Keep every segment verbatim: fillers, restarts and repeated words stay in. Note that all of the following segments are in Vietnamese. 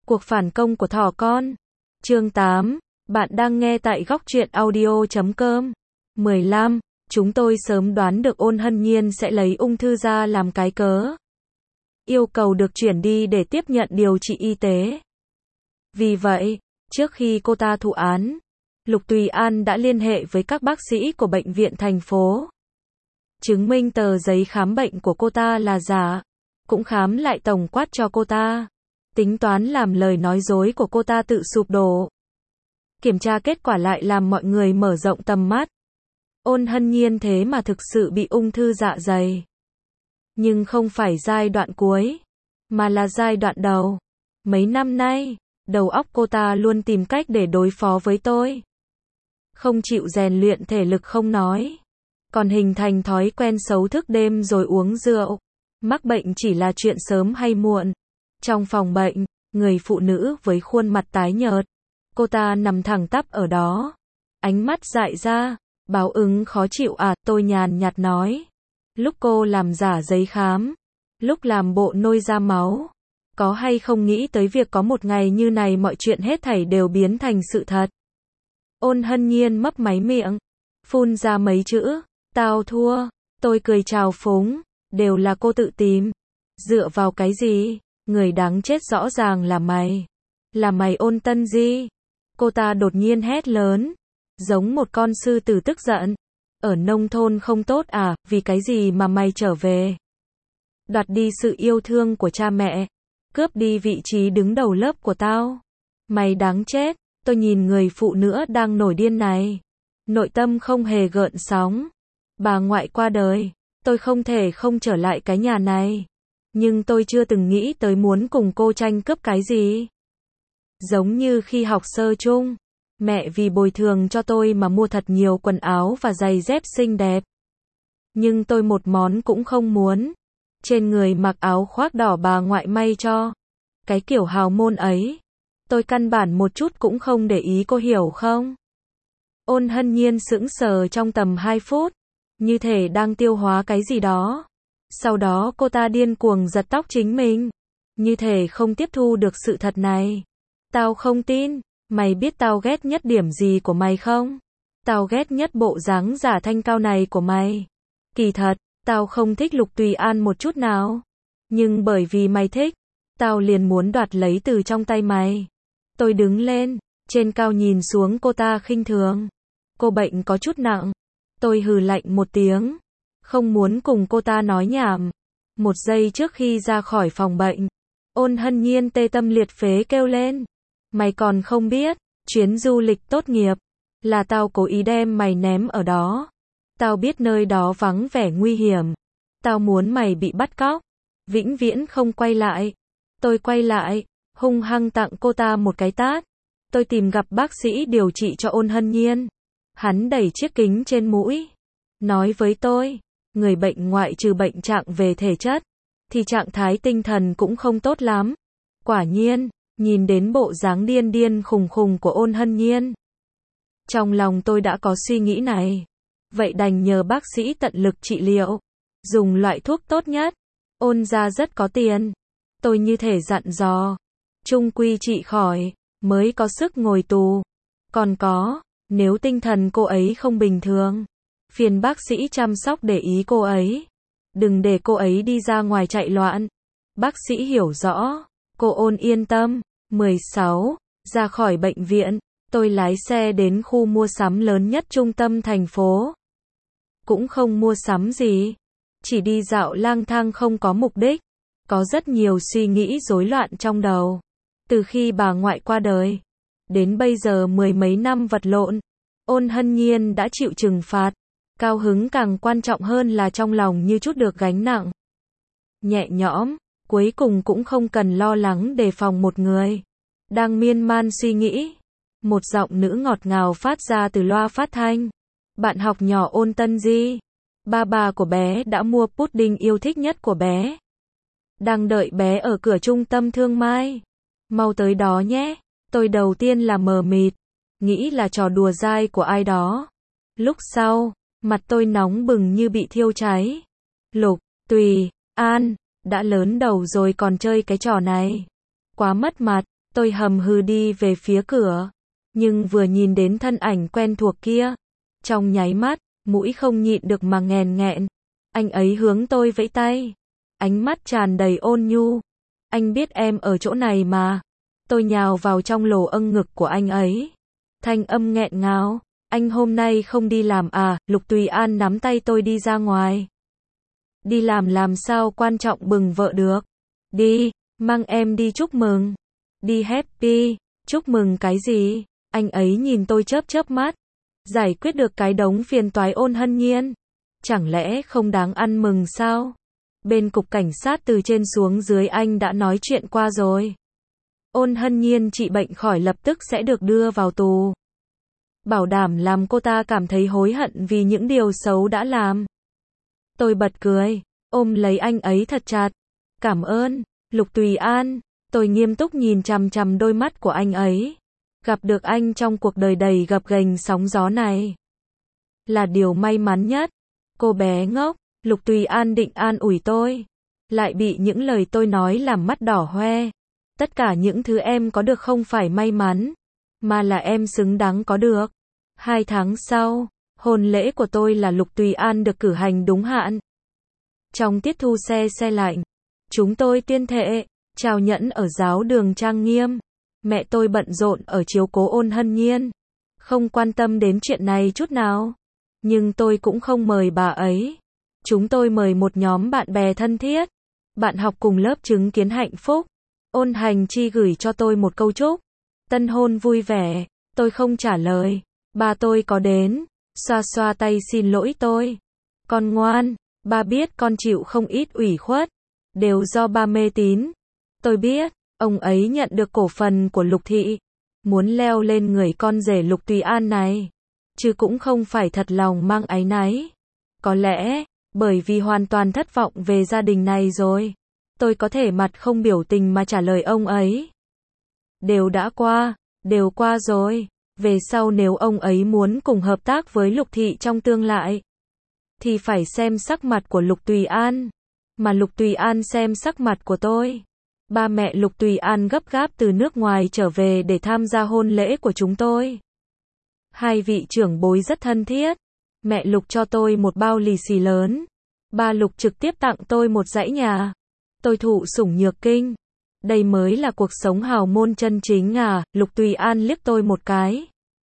Cuộc phản công của thỏ con. Chương tám. Bạn đang nghe tại góc truyện audio chấm com. mười lăm. Chúng tôi sớm đoán được Ôn Hân Nhiên sẽ lấy ung thư ra làm cái cớ. Yêu cầu được chuyển đi để tiếp nhận điều trị y tế. Vì vậy, trước khi cô ta thụ án, Lục Tùy An đã liên hệ với các bác sĩ của bệnh viện thành phố. Chứng minh tờ giấy khám bệnh của cô ta là giả, cũng khám lại tổng quát cho cô ta. Tính toán làm lời nói dối của cô ta tự sụp đổ. Kiểm tra kết quả lại làm mọi người mở rộng tầm mắt. Ôn Hân Nhiên thế mà thực sự bị ung thư dạ dày. Nhưng không phải giai đoạn cuối, mà là giai đoạn đầu. Mấy năm nay, đầu óc cô ta luôn tìm cách để đối phó với tôi. Không chịu rèn luyện thể lực không nói, còn hình thành thói quen xấu thức đêm rồi uống rượu. Mắc bệnh chỉ là chuyện sớm hay muộn. Trong phòng bệnh, người phụ nữ với khuôn mặt tái nhợt. Cô ta nằm thẳng tắp ở đó. Ánh mắt dại ra. Báo ứng khó chịu à, tôi nhàn nhạt nói. Lúc cô làm giả giấy khám, lúc làm bộ nôi ra máu, có hay không nghĩ tới việc có một ngày như này mọi chuyện hết thảy đều biến thành sự thật. Ôn Hân Nhiên mấp máy miệng, phun ra mấy chữ, tao thua. Tôi cười trào phúng, đều là cô tự tìm. Dựa vào cái gì? Người đáng chết rõ ràng là mày. Là mày Ôn Tân Di. Cô ta đột nhiên hét lớn, giống một con sư tử tức giận. Ở nông thôn không tốt à, vì cái gì mà mày trở về? Đoạt đi sự yêu thương của cha mẹ, cướp đi vị trí đứng đầu lớp của tao. Mày đáng chết. Tôi nhìn người phụ nữ đang nổi điên này, nội tâm không hề gợn sóng. Bà ngoại qua đời, tôi không thể không trở lại cái nhà này. Nhưng tôi chưa từng nghĩ tới muốn cùng cô tranh cướp cái gì. Giống như khi học sơ chung, mẹ vì bồi thường cho tôi mà mua thật nhiều quần áo và giày dép xinh đẹp. Nhưng tôi một món cũng không muốn. Trên người mặc áo khoác đỏ bà ngoại may cho. Cái kiểu hào môn ấy, tôi căn bản một chút cũng không để ý, cô hiểu không? Ôn Hân Nhiên sững sờ trong tầm hai phút, như thể đang tiêu hóa cái gì đó. Sau đó cô ta điên cuồng giật tóc chính mình, như thể không tiếp thu được sự thật này. Tao không tin, mày biết tao ghét nhất điểm gì của mày không? Tao ghét nhất bộ dáng giả thanh cao này của mày. Kỳ thật, tao không thích Lục Tùy An một chút nào. Nhưng bởi vì mày thích, tao liền muốn đoạt lấy từ trong tay mày. Tôi đứng lên, trên cao nhìn xuống cô ta khinh thường. Cô bệnh có chút nặng. Tôi hừ lạnh một tiếng, không muốn cùng cô ta nói nhảm. Một giây trước khi ra khỏi phòng bệnh, Ôn Hân Nhiên tê tâm liệt phế kêu lên. Mày còn không biết, chuyến du lịch tốt nghiệp, là tao cố ý đem mày ném ở đó. Tao biết nơi đó vắng vẻ nguy hiểm. Tao muốn mày bị bắt cóc, vĩnh viễn không quay lại. Tôi quay lại, hung hăng tặng cô ta một cái tát. Tôi tìm gặp bác sĩ điều trị cho Ôn Hân Nhiên. Hắn đẩy chiếc kính trên mũi, nói với tôi, người bệnh ngoại trừ bệnh trạng về thể chất, thì trạng thái tinh thần cũng không tốt lắm. Quả nhiên, nhìn đến bộ dáng điên điên khùng khùng của Ôn Hân Nhiên, trong lòng tôi đã có suy nghĩ này. Vậy đành nhờ bác sĩ tận lực trị liệu, dùng loại thuốc tốt nhất. Ôn gia rất có tiền. Tôi như thể dặn dò, chung quy trị khỏi, mới có sức ngồi tù. Còn có, nếu tinh thần cô ấy không bình thường, phiền bác sĩ chăm sóc để ý cô ấy. Đừng để cô ấy đi ra ngoài chạy loạn. Bác sĩ hiểu rõ. Cô Ôn yên tâm. mười sáu. Ra khỏi bệnh viện, tôi lái xe đến khu mua sắm lớn nhất trung tâm thành phố. Cũng không mua sắm gì, chỉ đi dạo lang thang không có mục đích. Có rất nhiều suy nghĩ rối loạn trong đầu. Từ khi bà ngoại qua đời, đến bây giờ mười mấy năm vật lộn, Ôn Hân Nhiên đã chịu trừng phạt. Cao hứng càng quan trọng hơn là trong lòng như chút được gánh nặng. Nhẹ nhõm, cuối cùng cũng không cần lo lắng đề phòng một người. Đang miên man suy nghĩ, một giọng nữ ngọt ngào phát ra từ loa phát thanh. Bạn học nhỏ Ôn Tân Di, ba bà của bé đã mua pudding yêu thích nhất của bé. Đang đợi bé ở cửa trung tâm thương mại. Mau tới đó nhé. Tôi đầu tiên là mờ mịt, nghĩ là trò đùa dai của ai đó. Lúc sau, mặt tôi nóng bừng như bị thiêu cháy. Lục Tùy An, đã lớn đầu rồi còn chơi cái trò này. Quá mất mặt. Tôi hầm hừ đi về phía cửa, nhưng vừa nhìn đến thân ảnh quen thuộc kia, trong nháy mắt, mũi không nhịn được mà nghèn nghẹn. Anh ấy hướng tôi vẫy tay, ánh mắt tràn đầy ôn nhu. Anh biết em ở chỗ này mà. Tôi nhào vào trong lồ âng ngực của anh ấy. Thanh âm nghẹn ngào, anh hôm nay không đi làm à? Lục Tùy An nắm tay tôi đi ra ngoài. Đi làm làm sao quan trọng bừng vợ được. Đi, mang em đi chúc mừng. Đi happy, chúc mừng cái gì? Anh ấy nhìn tôi chớp chớp mắt. Giải quyết được cái đống phiền toái Ôn Hân Nhiên. Chẳng lẽ không đáng ăn mừng sao? Bên cục cảnh sát từ trên xuống dưới anh đã nói chuyện qua rồi. Ôn Hân Nhiên trị bệnh khỏi lập tức sẽ được đưa vào tù. Bảo đảm làm cô ta cảm thấy hối hận vì những điều xấu đã làm. Tôi bật cười, ôm lấy anh ấy thật chặt. Cảm ơn, Lục Tùy An. Tôi nghiêm túc nhìn chằm chằm đôi mắt của anh ấy. Gặp được anh trong cuộc đời đầy gập ghềnh sóng gió này là điều may mắn nhất. Cô bé ngốc, Lục Tùy An định an ủi tôi, lại bị những lời tôi nói làm mắt đỏ hoe. Tất cả những thứ em có được không phải may mắn, mà là em xứng đáng có được. Hai tháng sau, hôn lễ của tôi là Lục Tùy An được cử hành đúng hạn. Trong tiết thu xe xe lạnh, chúng tôi tuyên thệ, trao nhẫn ở giáo đường trang nghiêm. Mẹ tôi bận rộn ở chiếu cố Ôn Hân Nhiên, không quan tâm đến chuyện này chút nào. Nhưng tôi cũng không mời bà ấy. Chúng tôi mời một nhóm bạn bè thân thiết, bạn học cùng lớp chứng kiến hạnh phúc. Ôn Hành Chi gửi cho tôi một câu chúc tân hôn vui vẻ. Tôi không trả lời. Ba tôi có đến, xoa xoa tay xin lỗi tôi. Con ngoan, ba biết con chịu không ít ủy khuất, đều do ba mê tín. Tôi biết, ông ấy nhận được cổ phần của Lục Thị, muốn leo lên người con rể Lục Tùy An này, chứ cũng không phải thật lòng mang áy náy. Có lẽ, bởi vì hoàn toàn thất vọng về gia đình này rồi, tôi có thể mặt không biểu tình mà trả lời ông ấy. Đều đã qua, đều qua rồi. Về sau nếu ông ấy muốn cùng hợp tác với Lục Thị trong tương lai, thì phải xem sắc mặt của Lục Tùy An, mà Lục Tùy An xem sắc mặt của tôi. Ba mẹ Lục Tùy An gấp gáp từ nước ngoài trở về để tham gia hôn lễ của chúng tôi. Hai vị trưởng bối rất thân thiết. Mẹ Lục cho tôi một bao lì xì lớn. Ba Lục trực tiếp tặng tôi một dãy nhà. Tôi thụ sủng nhược kinh. Đây mới là cuộc sống hào môn chân chính à? Lục Tùy An liếc tôi một cái.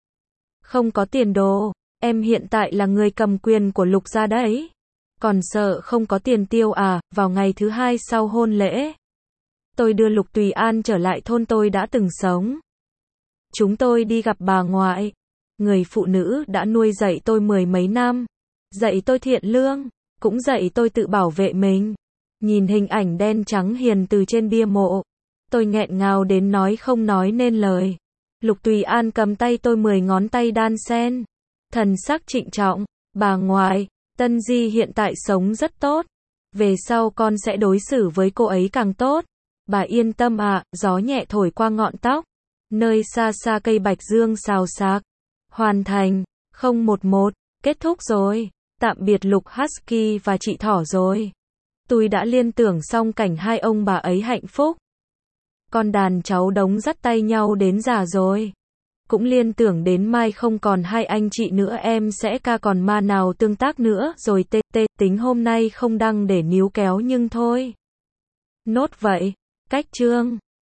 Không có tiền đồ, em hiện tại là người cầm quyền của Lục gia đấy. Còn sợ không có tiền tiêu à? Vào ngày thứ hai sau hôn lễ, tôi đưa Lục Tùy An trở lại thôn tôi đã từng sống. Chúng tôi đi gặp bà ngoại, người phụ nữ đã nuôi dạy tôi mười mấy năm, dạy tôi thiện lương, cũng dạy tôi tự bảo vệ mình. Nhìn hình ảnh đen trắng hiền từ trên bia mộ, tôi nghẹn ngào đến nói không nói nên lời. Lục Tùy An cầm tay tôi mười ngón tay đan xen, thần sắc trịnh trọng. Bà ngoại, Tân Di hiện tại sống rất tốt, về sau con sẽ đối xử với cô ấy càng tốt. Bà yên tâm ạ. Gió nhẹ thổi qua ngọn tóc, nơi xa xa cây bạch dương xào xạc. Hoàn thành, không một một, kết thúc rồi. Tạm biệt Lục Husky và chị Thỏ rồi. Tôi đã liên tưởng xong cảnh hai ông bà ấy hạnh phúc. Con đàn cháu đống dắt tay nhau đến già rồi. Cũng liên tưởng đến mai không còn hai anh chị nữa em sẽ ca còn ma nào tương tác nữa rồi tê tê. Tính hôm nay không đăng để níu kéo nhưng thôi. Nốt vậy. Cách chương